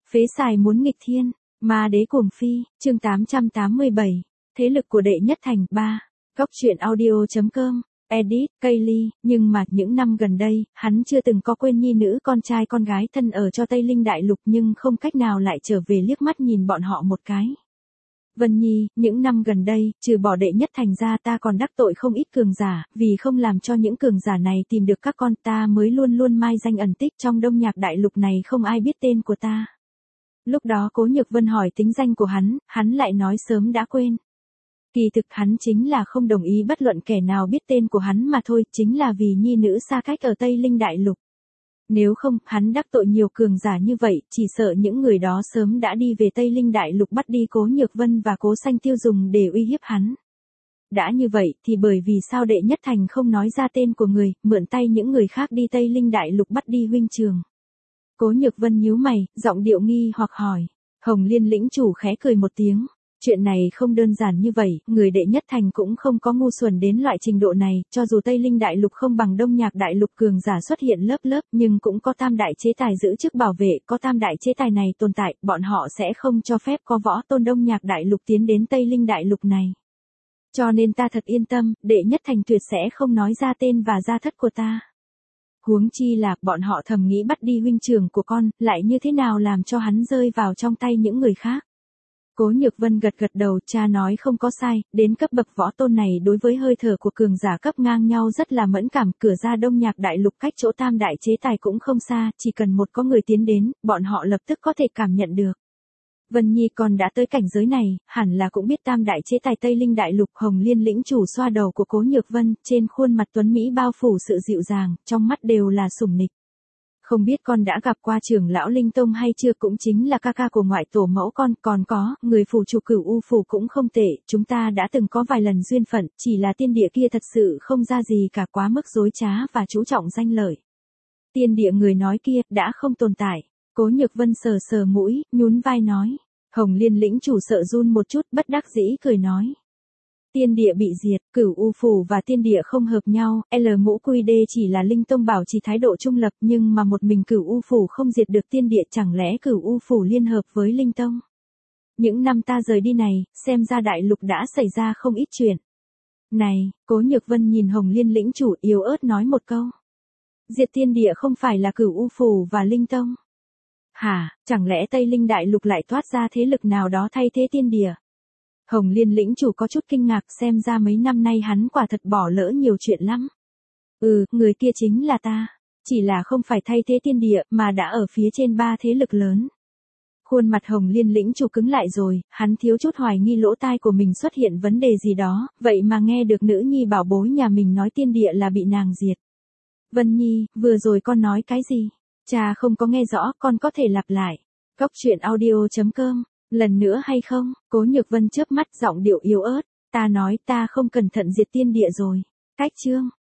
Phế xài muốn nghịch thiên, ma đế cuồng phi, chương 887, thế lực của đệ nhất thành 3, góc truyện audio.com, edit, Kaylee, nhưng mà những năm gần đây, hắn chưa từng có quên nhi nữ con trai con gái thân ở cho Tây Linh Đại Lục nhưng không cách nào lại trở về liếc mắt nhìn bọn họ một cái. Vân Nhi, những năm gần đây, trừ bỏ đệ nhất thành ra ta còn đắc tội không ít cường giả, vì không làm cho những cường giả này tìm được các con ta mới luôn luôn mai danh ẩn tích trong Đông Nhạc Đại Lục này không ai biết tên của ta. Lúc đó Cố Nhược Vân hỏi tính danh của hắn lại nói sớm đã quên. Kỳ thực hắn chính là không đồng ý bất luận kẻ nào biết tên của hắn mà thôi, chính là vì nhi nữ xa cách ở Tây Linh Đại Lục. Nếu không, hắn đắc tội nhiều cường giả như vậy, chỉ sợ những người đó sớm đã đi về Tây Linh Đại Lục bắt đi Cố Nhược Vân và Cố Xanh Tiêu dùng để uy hiếp hắn. Đã như vậy thì bởi vì sao đệ nhất thành không nói ra tên của người, mượn tay những người khác đi Tây Linh Đại Lục bắt đi huynh trường. Cố Nhược Vân nhíu mày, giọng điệu nghi hoặc hỏi. Hồng Liên lĩnh chủ khẽ cười một tiếng. Chuyện này không đơn giản như vậy, người đệ nhất thành cũng không có ngu xuẩn đến loại trình độ này, cho dù Tây Linh Đại Lục không bằng Đông Nhạc Đại Lục cường giả xuất hiện lớp lớp nhưng cũng có tam đại chế tài giữ chức bảo vệ, có tam đại chế tài này tồn tại, bọn họ sẽ không cho phép có võ tôn Đông Nhạc Đại Lục tiến đến Tây Linh Đại Lục này. Cho nên ta thật yên tâm, đệ nhất thành tuyệt sẽ không nói ra tên và gia thất của ta. Huống chi là, bọn họ thầm nghĩ bắt đi huynh trưởng của con, lại như thế nào làm cho hắn rơi vào trong tay những người khác. Cố Nhược Vân gật đầu, cha nói không có sai, đến cấp bậc võ tôn này đối với hơi thở của cường giả cấp ngang nhau rất là mẫn cảm, cửa ra Đông Nhạc Đại Lục cách chỗ tam đại chế tài cũng không xa, chỉ cần một có người tiến đến, bọn họ lập tức có thể cảm nhận được. Vân Nhi còn đã tới cảnh giới này, hẳn là cũng biết tam đại chế tài Tây Linh Đại Lục. Hồng Liên lĩnh chủ xoa đầu của Cố Nhược Vân, trên khuôn mặt tuấn Mỹ bao phủ sự dịu dàng, trong mắt đều là sủng nịch. Không biết con đã gặp qua trưởng lão Linh Tông hay chưa, cũng chính là ca ca của ngoại tổ mẫu con, còn có, người phủ chủ Cửu U phủ cũng không tệ, chúng ta đã từng có vài lần duyên phận, chỉ là tiên địa kia thật sự không ra gì cả, quá mức dối trá và chú trọng danh lợi. Tiên địa người nói kia, đã không tồn tại. Cố Nhược Vân sờ mũi, nhún vai nói. Hồng Liên lĩnh chủ sợ run một chút, bất đắc dĩ cười nói. Tiên địa bị diệt, Cửu U phủ và tiên địa không hợp nhau, mũ quy đê chỉ là Linh Tông bảo trì thái độ trung lập nhưng mà một mình Cửu U phủ không diệt được tiên địa, chẳng lẽ Cửu U phủ liên hợp với Linh Tông? Những năm ta rời đi này, xem ra đại lục đã xảy ra không ít chuyện. Này, Cố Nhược Vân nhìn Hồng Liên lĩnh chủ yếu ớt nói một câu. Diệt tiên địa không phải là Cửu U phủ và Linh Tông. Hả, chẳng lẽ Tây Linh Đại Lục lại toát ra thế lực nào đó thay thế tiên địa? Hồng Liên lĩnh chủ có chút kinh ngạc, xem ra mấy năm nay hắn quả thật bỏ lỡ nhiều chuyện lắm. Người kia chính là ta. Chỉ là không phải thay thế tiên địa, mà đã ở phía trên ba thế lực lớn. Khuôn mặt Hồng Liên lĩnh chủ cứng lại rồi, hắn thiếu chút hoài nghi lỗ tai của mình xuất hiện vấn đề gì đó, vậy mà nghe được nữ nhi bảo bối nhà mình nói tiên địa là bị nàng diệt. Vân Nhi, vừa rồi con nói cái gì? Cha không có nghe rõ, con có thể lặp lại. Góc truyện audio.com, lần nữa hay không? Cố Nhược Vân chớp mắt, giọng điệu yếu ớt. Ta nói ta không cẩn thận diệt tiên địa rồi. Cách chương.